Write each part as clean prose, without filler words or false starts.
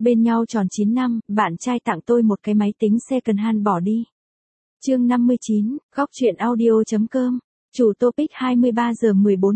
Bên nhau tròn 9 năm, bạn trai tặng tôi một cái máy tính second hand bỏ đi. Chương 59, góc truyện audio.com. Chủ topic 23 giờ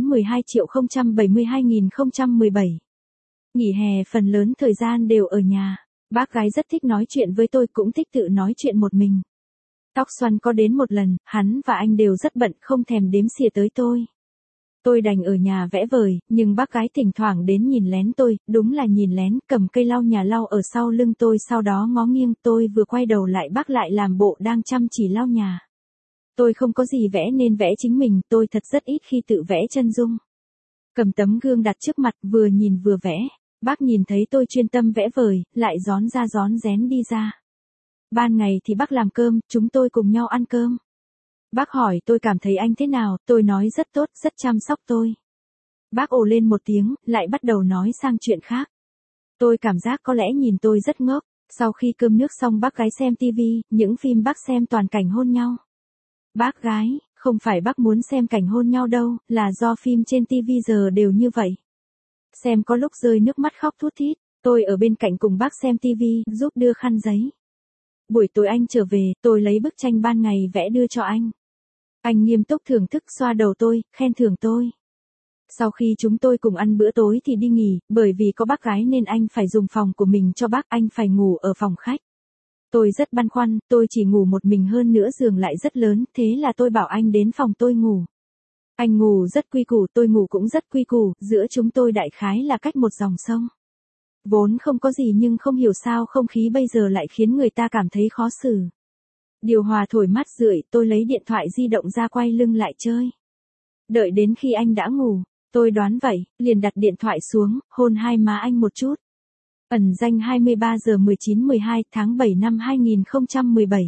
14-12.072.017. Nghỉ hè phần lớn thời gian đều ở nhà. Bác gái rất thích nói chuyện với tôi, cũng thích tự nói chuyện một mình. Tóc xoăn có đến một lần, hắn và anh đều rất bận, không thèm đếm xỉa tới tôi. Tôi đành ở nhà vẽ vời, nhưng bác gái thỉnh thoảng đến nhìn lén tôi, đúng là nhìn lén, cầm cây lau nhà lau ở sau lưng tôi, sau đó ngó nghiêng. Tôi vừa quay đầu lại, bác lại làm bộ đang chăm chỉ lau nhà. Tôi không có gì vẽ nên vẽ chính mình, tôi thật rất ít khi tự vẽ chân dung. Cầm tấm gương đặt trước mặt, vừa nhìn vừa vẽ. Bác nhìn thấy tôi chuyên tâm vẽ vời, lại rón ra rón rén đi ra. Ban ngày thì bác làm cơm, chúng tôi cùng nhau ăn cơm. Bác hỏi tôi cảm thấy anh thế nào, tôi nói rất tốt, rất chăm sóc tôi. Bác ồ lên một tiếng, lại bắt đầu nói sang chuyện khác. Tôi cảm giác có lẽ nhìn tôi rất ngốc. Sau khi cơm nước xong, bác gái xem tivi, những phim bác xem toàn cảnh hôn nhau. Bác gái, không phải bác muốn xem cảnh hôn nhau đâu, là do phim trên tivi giờ đều như vậy. Xem có lúc rơi nước mắt khóc thút thít, tôi ở bên cạnh cùng bác xem tivi, giúp đưa khăn giấy. Buổi tối anh trở về, tôi lấy bức tranh ban ngày vẽ đưa cho anh. Anh nghiêm túc thưởng thức, xoa đầu tôi, khen thưởng tôi. Sau khi chúng tôi cùng ăn bữa tối thì đi nghỉ, bởi vì có bác gái nên anh phải dùng phòng của mình cho bác, anh phải ngủ ở phòng khách. Tôi rất băn khoăn, tôi chỉ ngủ một mình, hơn nữa giường lại rất lớn, thế là tôi bảo anh đến phòng tôi ngủ. Anh ngủ rất quy củ, tôi ngủ cũng rất quy củ, giữa chúng tôi đại khái là cách một dòng sông. Vốn không có gì nhưng không hiểu sao không khí bây giờ lại khiến người ta cảm thấy khó xử. Điều hòa thổi mát rượi, tôi lấy điện thoại di động ra quay lưng lại chơi. Đợi đến khi anh đã ngủ, tôi đoán vậy, liền đặt điện thoại xuống, hôn hai má anh một chút. Ẩn danh 23 giờ 19-12 tháng 7 năm 2017.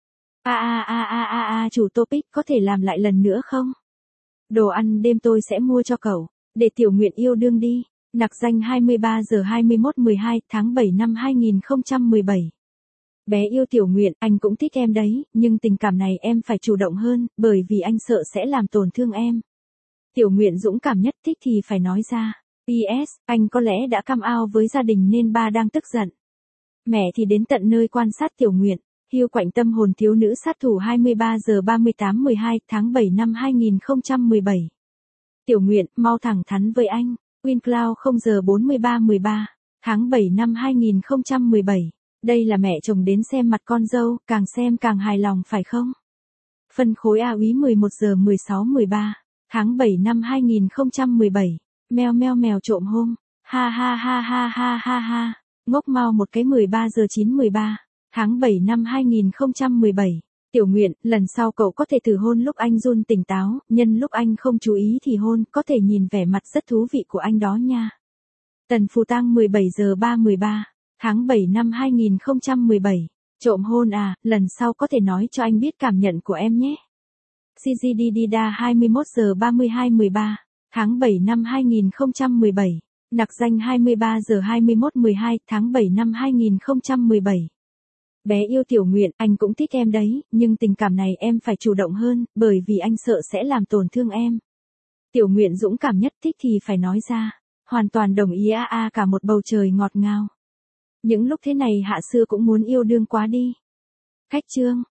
Chủ topic có thể làm lại lần nữa không? Đồ ăn đêm tôi sẽ mua cho cậu, để Tiểu Nguyện yêu đương đi. Nặc danh 23 giờ 21-12 tháng 7 năm 2017. Bé yêu Tiểu Nguyện, anh cũng thích em đấy, nhưng tình cảm này em phải chủ động hơn, bởi vì anh sợ sẽ làm tổn thương em. Tiểu Nguyện dũng cảm nhất, thích thì phải nói ra. PS, anh có lẽ đã cam ao với gia đình nên ba đang tức giận. Mẹ thì đến tận nơi quan sát Tiểu Nguyện. Hiu quạnh tâm hồn thiếu nữ sát thủ 23 giờ 38-12 tháng 7 năm 2017. Tiểu Nguyện, mau thẳng thắn với anh. Wincloud 0 giờ 43-13 tháng 7 năm 2017. Đây là mẹ chồng đến xem mặt con dâu, càng xem càng hài lòng phải không? Phân khối A úy 11 giờ 16-13 tháng 7 năm 2017. Meo meo mèo trộm hôm. Ha ha ha ha ha ha ha. Ngốc mau một cái 13 giờ 9-13 tháng 7 năm 2017. Tiểu Nguyện, lần sau cậu có thể thử hôn lúc anh run tỉnh táo, nhân lúc anh không chú ý thì hôn, có thể nhìn vẻ mặt rất thú vị của anh đó nha. Tần Phù Tang 17 giờ 3-13 tháng 7 năm 2017. Trộm hôn à, lần sau có thể nói cho anh biết cảm nhận của em nhé. CGDDDA 21 giờ 32-13 tháng 7 năm 2017. Nặc danh 23 giờ 21-12 tháng 7 năm 2017. Bé yêu Tiểu Nguyện, anh cũng thích em đấy, nhưng tình cảm này em phải chủ động hơn, bởi vì anh sợ sẽ làm tổn thương em. Tiểu Nguyện dũng cảm nhất, thích thì phải nói ra. Hoàn toàn đồng ý cả một bầu trời ngọt ngào. Những lúc thế này Hạ Xưa cũng muốn yêu đương quá đi. Khách chương.